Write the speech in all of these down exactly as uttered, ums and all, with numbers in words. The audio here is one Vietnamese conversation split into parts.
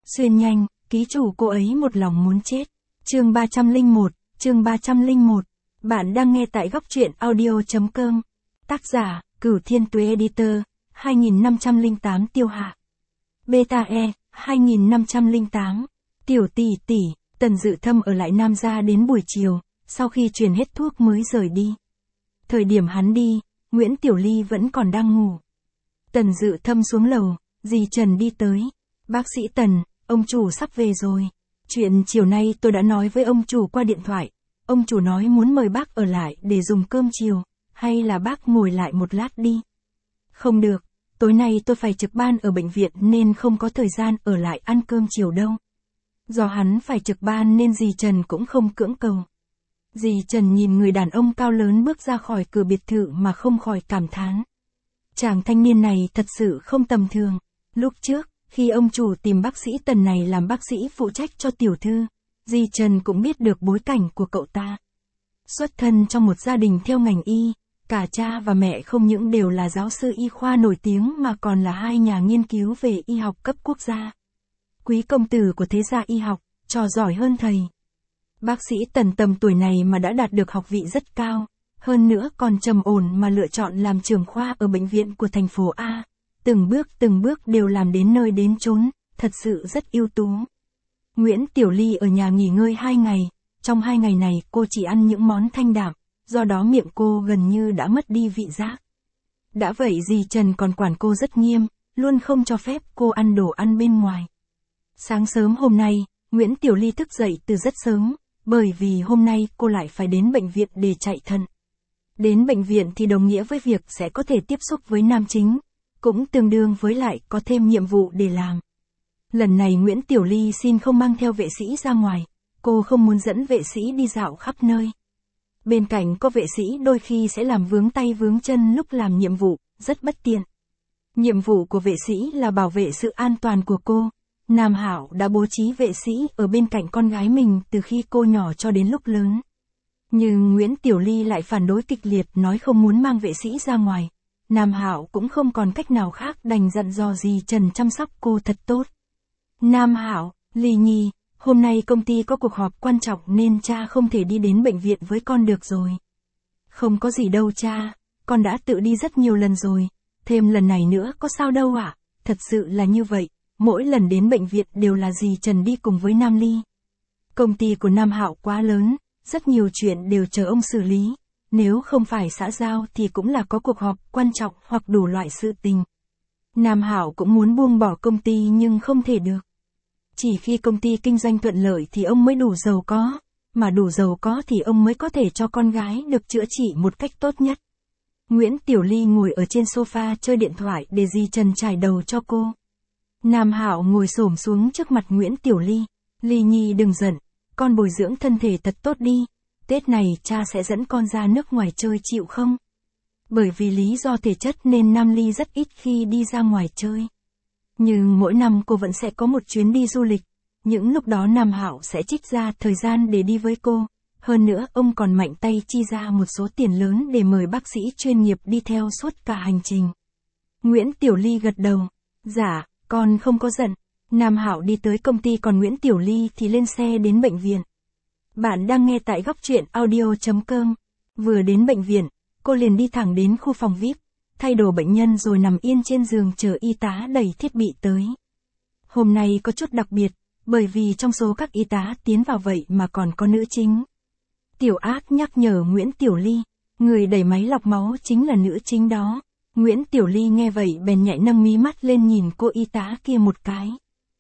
Xuyên nhanh, ký chủ cô ấy một lòng muốn chết. Chương ba trăm lẻ một, chương ba trăm lẻ một. Bạn đang nghe tại góc truyện audio.com. Tác giả, Cửu Thiên Tuế Editor, hai nghìn năm trăm lẻ tám Tiêu Hạ. Beta E, hai nghìn năm trăm lẻ tám. Tiểu tỷ tỷ, Tần Dự Thâm ở lại Nam gia đến buổi chiều, sau khi truyền hết thuốc mới rời đi. Thời điểm hắn đi, Nguyễn Tiểu Ly vẫn còn đang ngủ. Tần Dự Thâm xuống lầu, dì Trần đi tới. Bác sĩ Tần, ông chủ sắp về rồi. Chuyện chiều nay tôi đã nói với ông chủ qua điện thoại. Ông chủ nói muốn mời bác ở lại để dùng cơm chiều, hay là bác ngồi lại một lát đi. Không được, tối nay tôi phải trực ban ở bệnh viện nên không có thời gian ở lại ăn cơm chiều đâu. Do hắn phải trực ban nên dì Trần cũng không cưỡng cầu. Dì Trần nhìn người đàn ông cao lớn bước ra khỏi cửa biệt thự mà không khỏi cảm thán. Chàng thanh niên này thật sự không tầm thường. Lúc trước, khi ông chủ tìm bác sĩ Tần này làm bác sĩ phụ trách cho tiểu thư, dì Trần cũng biết được bối cảnh của cậu ta. Xuất thân trong một gia đình theo ngành y, cả cha và mẹ không những đều là giáo sư y khoa nổi tiếng mà còn là hai nhà nghiên cứu về y học cấp quốc gia. Quý công tử của thế gia y học, trò giỏi hơn thầy. Bác sĩ Tần tầm tuổi này mà đã đạt được học vị rất cao, hơn nữa còn trầm ổn mà lựa chọn làm trưởng khoa ở bệnh viện của thành phố A. Từng bước từng bước đều làm đến nơi đến chốn, thật sự rất ưu tú. Nguyễn Tiểu Ly ở nhà nghỉ ngơi hai ngày, trong hai ngày này cô chỉ ăn những món thanh đạm, do đó miệng cô gần như đã mất đi vị giác. Đã vậy dì Trần còn quản cô rất nghiêm, luôn không cho phép cô ăn đồ ăn bên ngoài. Sáng sớm hôm nay, Nguyễn Tiểu Ly thức dậy từ rất sớm, bởi vì hôm nay cô lại phải đến bệnh viện để chạy thận. Đến bệnh viện thì đồng nghĩa với việc sẽ có thể tiếp xúc với nam chính, cũng tương đương với lại có thêm nhiệm vụ để làm. Lần này Nguyễn Tiểu Ly xin không mang theo vệ sĩ ra ngoài, cô không muốn dẫn vệ sĩ đi dạo khắp nơi. Bên cạnh có vệ sĩ đôi khi sẽ làm vướng tay vướng chân lúc làm nhiệm vụ, rất bất tiện. Nhiệm vụ của vệ sĩ là bảo vệ sự an toàn của cô. Nam Hạo đã bố trí vệ sĩ ở bên cạnh con gái mình từ khi cô nhỏ cho đến lúc lớn. Nhưng Nguyễn Tiểu Ly lại phản đối kịch liệt nói không muốn mang vệ sĩ ra ngoài. Nam Hạo cũng không còn cách nào khác đành dặn dò dì Trần chăm sóc cô thật tốt. Nam Hạo, Ly Nhi, hôm nay công ty có cuộc họp quan trọng nên cha không thể đi đến bệnh viện với con được rồi. Không có gì đâu cha, con đã tự đi rất nhiều lần rồi, thêm lần này nữa có sao đâu ạ, à? Thật sự là như vậy, mỗi lần đến bệnh viện đều là dì Trần đi cùng với Nam Ly. Công ty của Nam Hạo quá lớn, rất nhiều chuyện đều chờ ông xử lý. Nếu không phải xã giao thì cũng là có cuộc họp quan trọng hoặc đủ loại sự tình. Nam Hạo cũng muốn buông bỏ công ty nhưng không thể được. Chỉ khi công ty kinh doanh thuận lợi thì ông mới đủ giàu có, mà đủ giàu có thì ông mới có thể cho con gái được chữa trị một cách tốt nhất. Nguyễn Tiểu Ly ngồi ở trên sofa chơi điện thoại để dì Trần trải đầu cho cô. Nam Hạo ngồi xổm xuống trước mặt Nguyễn Tiểu Ly. Ly Nhi đừng giận, con bồi dưỡng thân thể thật tốt đi. Tết này cha sẽ dẫn con ra nước ngoài chơi chịu không? Bởi vì lý do thể chất nên Nam Ly rất ít khi đi ra ngoài chơi. Nhưng mỗi năm cô vẫn sẽ có một chuyến đi du lịch. Những lúc đó Nam Hạo sẽ trích ra thời gian để đi với cô. Hơn nữa ông còn mạnh tay chi ra một số tiền lớn để mời bác sĩ chuyên nghiệp đi theo suốt cả hành trình. Nguyễn Tiểu Ly gật đầu. Dạ, con không có giận. Nam Hạo đi tới công ty còn Nguyễn Tiểu Ly thì lên xe đến bệnh viện. Bạn đang nghe tại góc truyện audio.com. Vừa đến bệnh viện, cô liền đi thẳng đến khu phòng vi ai pi, thay đồ bệnh nhân rồi nằm yên trên giường chờ y tá đẩy thiết bị tới. Hôm nay có chút đặc biệt, bởi vì trong số các y tá tiến vào vậy mà còn có nữ chính. Tiểu Ác nhắc nhở Nguyễn Tiểu Ly, người đẩy máy lọc máu chính là nữ chính đó. Nguyễn Tiểu Ly nghe vậy bèn nhảy nâng mí mắt lên nhìn cô y tá kia một cái.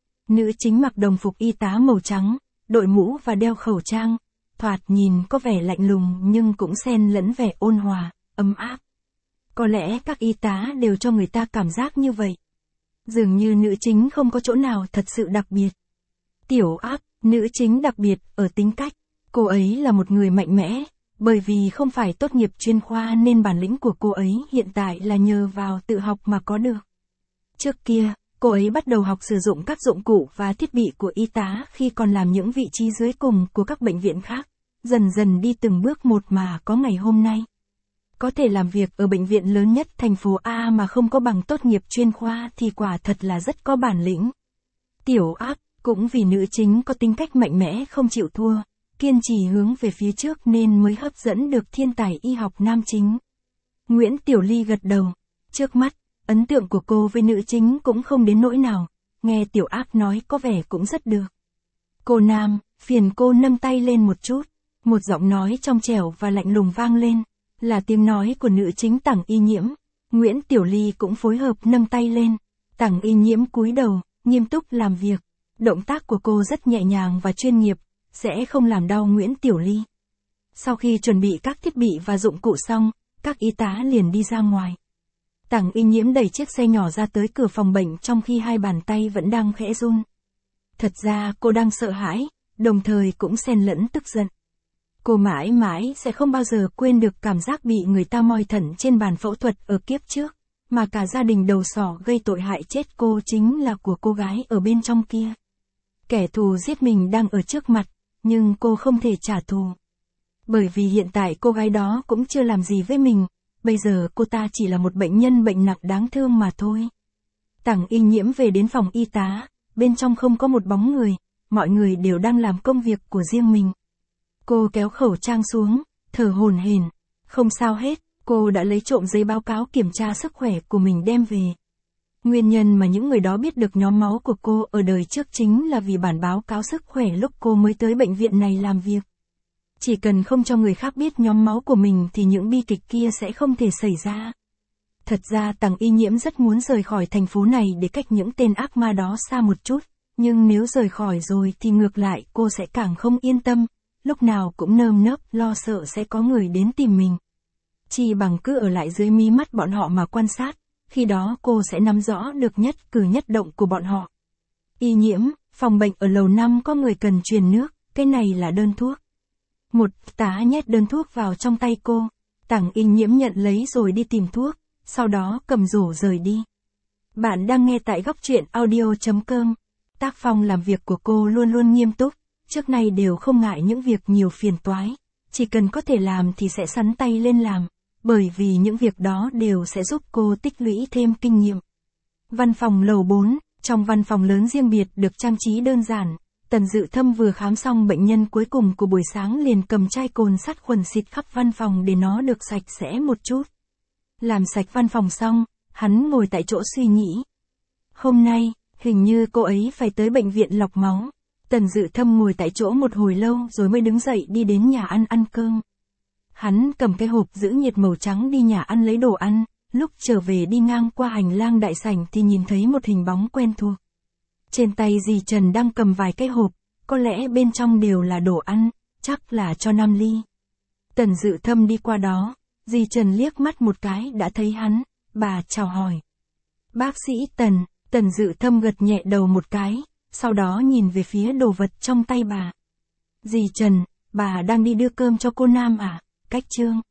Nữ chính mặc đồng phục y tá màu trắng, đội mũ và đeo khẩu trang, thoạt nhìn có vẻ lạnh lùng nhưng cũng xen lẫn vẻ ôn hòa, ấm áp. Có lẽ các y tá đều cho người ta cảm giác như vậy. Dường như nữ chính không có chỗ nào thật sự đặc biệt. Tiểu Ác, nữ chính đặc biệt ở tính cách, cô ấy là một người mạnh mẽ, bởi vì không phải tốt nghiệp chuyên khoa nên bản lĩnh của cô ấy hiện tại là nhờ vào tự học mà có được. Trước kia, cô ấy bắt đầu học sử dụng các dụng cụ và thiết bị của y tá khi còn làm những vị trí dưới cùng của các bệnh viện khác, dần dần đi từng bước một mà có ngày hôm nay. Có thể làm việc ở bệnh viện lớn nhất thành phố A mà không có bằng tốt nghiệp chuyên khoa thì quả thật là rất có bản lĩnh. Tiểu Ác, Cũng vì nữ chính có tính cách mạnh mẽ không chịu thua, kiên trì hướng về phía trước nên mới hấp dẫn được thiên tài y học nam chính. Nguyễn Tiểu Ly gật đầu. Trước mắt, ấn tượng của cô với nữ chính cũng không đến nỗi nào, nghe Tiểu Ác nói có vẻ cũng rất được. Cô Nam, phiền cô nâng tay lên một chút. Một giọng nói trong trẻo và lạnh lùng vang lên, là tiếng nói của nữ chính Tằng Y Nhiễm. Nguyễn Tiểu Ly cũng phối hợp nâng tay lên. Tằng Y Nhiễm cúi đầu, nghiêm túc làm việc. Động tác của cô rất nhẹ nhàng và chuyên nghiệp, sẽ không làm đau Nguyễn Tiểu Ly. Sau khi chuẩn bị các thiết bị và dụng cụ xong, các y tá liền đi ra ngoài. Tằng Y Nhiễm đẩy chiếc xe nhỏ ra tới cửa phòng bệnh trong khi hai bàn tay vẫn đang khẽ run. Thật ra cô đang sợ hãi, đồng thời cũng xen lẫn tức giận. Cô mãi mãi sẽ không bao giờ quên được cảm giác bị người ta moi thận trên bàn phẫu thuật ở kiếp trước, mà cả gia đình đầu sỏ gây tội hại chết cô chính là của cô gái ở bên trong kia. Kẻ thù giết mình đang ở trước mặt, nhưng cô không thể trả thù. Bởi vì hiện tại cô gái đó cũng chưa làm gì với mình, bây giờ cô ta chỉ là một bệnh nhân bệnh nặng đáng thương mà thôi. Tằng Y Nhiễm về đến phòng y tá, bên trong không có một bóng người, mọi người đều đang làm công việc của riêng mình. Cô kéo khẩu trang xuống, thở hổn hển. Không sao hết, cô đã lấy trộm giấy báo cáo kiểm tra sức khỏe của mình đem về. Nguyên nhân mà những người đó biết được nhóm máu của cô ở đời trước chính là vì bản báo cáo sức khỏe lúc cô mới tới bệnh viện này làm việc. Chỉ cần không cho người khác biết nhóm máu của mình thì những bi kịch kia sẽ không thể xảy ra. Thật ra Tằng Y Nhiễm rất muốn rời khỏi thành phố này để cách những tên ác ma đó xa một chút, nhưng nếu rời khỏi rồi thì ngược lại cô sẽ càng không yên tâm, lúc nào cũng nơm nớp lo sợ sẽ có người đến tìm mình. Chỉ bằng cứ ở lại dưới mí mắt bọn họ mà quan sát, khi đó cô sẽ nắm rõ được nhất cử nhất động của bọn họ. Y Nhiễm, phòng bệnh ở lầu năm có người cần truyền nước, cái này là đơn thuốc. Một tá nhét đơn thuốc vào trong tay cô, Tằng Y Nhiễm nhận lấy rồi đi tìm thuốc, sau đó cầm rổ rời đi. Bạn đang nghe tại góc truyện audio chấm com. Tác phong làm việc của cô luôn luôn nghiêm túc, trước nay đều không ngại những việc nhiều phiền toái, chỉ cần có thể làm thì sẽ sắn tay lên làm, bởi vì những việc đó đều sẽ giúp cô tích lũy thêm kinh nghiệm. Văn phòng lầu bốn, trong văn phòng lớn riêng biệt được trang trí đơn giản, Tần Dự Thâm vừa khám xong bệnh nhân cuối cùng của buổi sáng liền cầm chai cồn sát khuẩn xịt khắp văn phòng để nó được sạch sẽ một chút. Làm sạch văn phòng xong, hắn ngồi tại chỗ suy nghĩ. Hôm nay, hình như cô ấy phải tới bệnh viện lọc máu. Tần Dự Thâm ngồi tại chỗ một hồi lâu rồi mới đứng dậy đi đến nhà ăn ăn cơm. Hắn cầm cái hộp giữ nhiệt màu trắng đi nhà ăn lấy đồ ăn, lúc trở về đi ngang qua hành lang đại sảnh thì nhìn thấy một hình bóng quen thuộc. Trên tay dì Trần đang cầm vài cái hộp, có lẽ bên trong đều là đồ ăn, chắc là cho Nam Ly. Tần Dự Thâm đi qua đó, dì Trần liếc mắt một cái đã thấy hắn, bà chào hỏi. Bác sĩ Tần, Tần Dự Thâm gật nhẹ đầu một cái, sau đó nhìn về phía đồ vật trong tay bà. Dì Trần, bà đang đi đưa cơm cho cô Nam à? Cách Trương.